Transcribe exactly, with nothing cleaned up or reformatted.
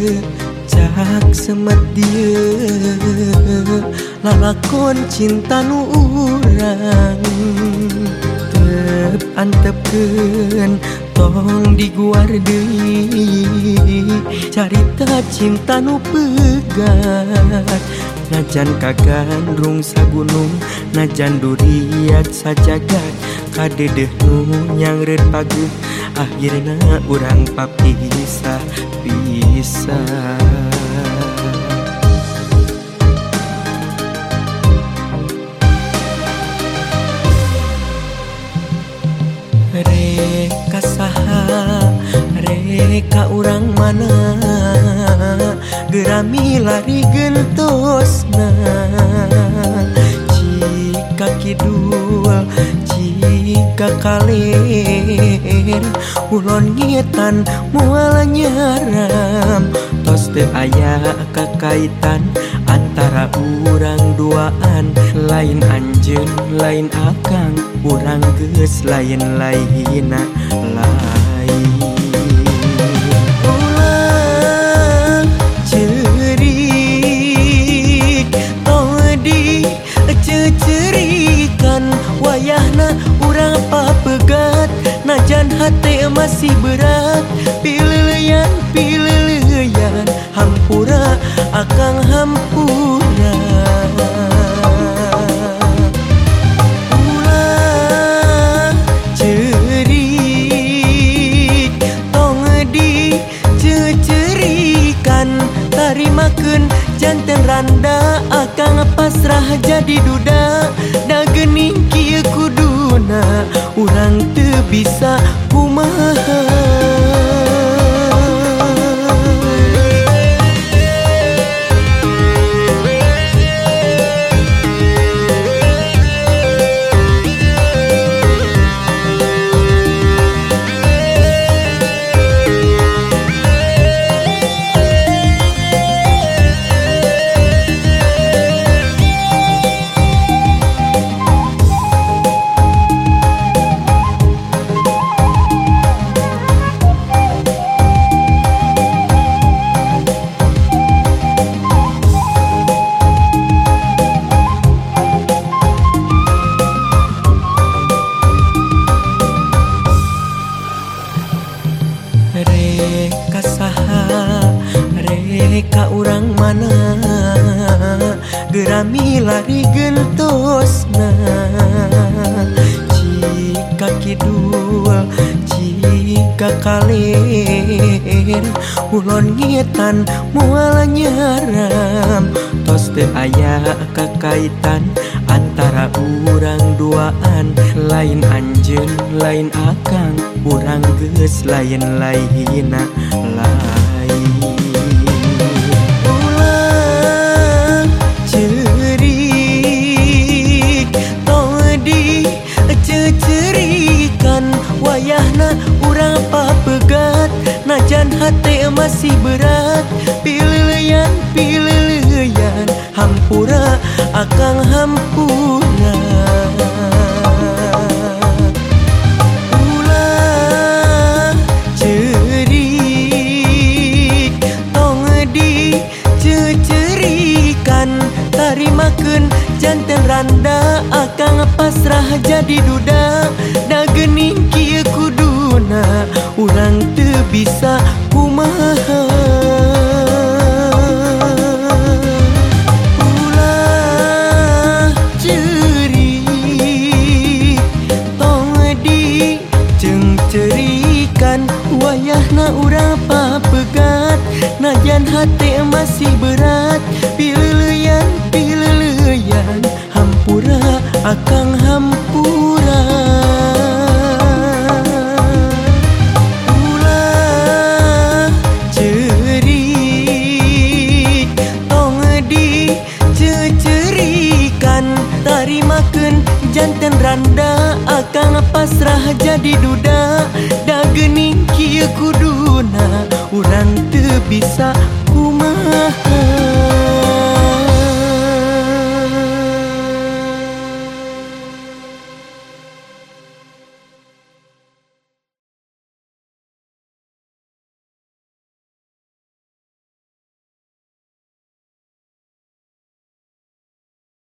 cak semet dia lalakon cinta nu urang tep antepkeun tong diguar deui carita cinta nu pegat najan kagandrung sagunung najan duriat sajagat kadedeh nu nyangreut pageut akhirna urang papisah pisah. Reka saha reka urang mana gerami lari gentosna jika kidul jika kaler ulon ngitan mual nyaram tos teu aya kakaitan antara urang duaan lain anjeun lain akang urang geus lain-lainna lain ulang cerik tong di cecerikan wayahna urang papegat najan hate masih berat pileuyan pileuyan hampura akang hampura ulang cerik tong di cecerikan tarimakeun janten randa akang pasrah jadi duda da geuning kieu kuduna urang teu bisa kumaha. Reka saha reka urang mana gerami lari gentosna jika kidul jika kaler ulon ngitan mual nyaram tos teu aya kakaitan antara urang duaan lain anjeun lain akang urang geus lain-lainna lain ulang cerik tong di cecerikan wayahna urang papegat najan hate masih berat pileuyan pileuyan hampura akang hampura ulang cerik tong di cecerikan tarimakeun janten randa akang pasrah jadi duda da geuning kieu kuduna urang teu bisa kumaha. Ulah cerik tong di cengcerikan wayahna urang papegat najan hate masih berat pileuyan pileuyan hampura akang hampura ulah cerik tong di cecerikan tarimakeun janten randa akang pasrah jadi duda da geuning kieu kuduna urang teu bisa kumaha.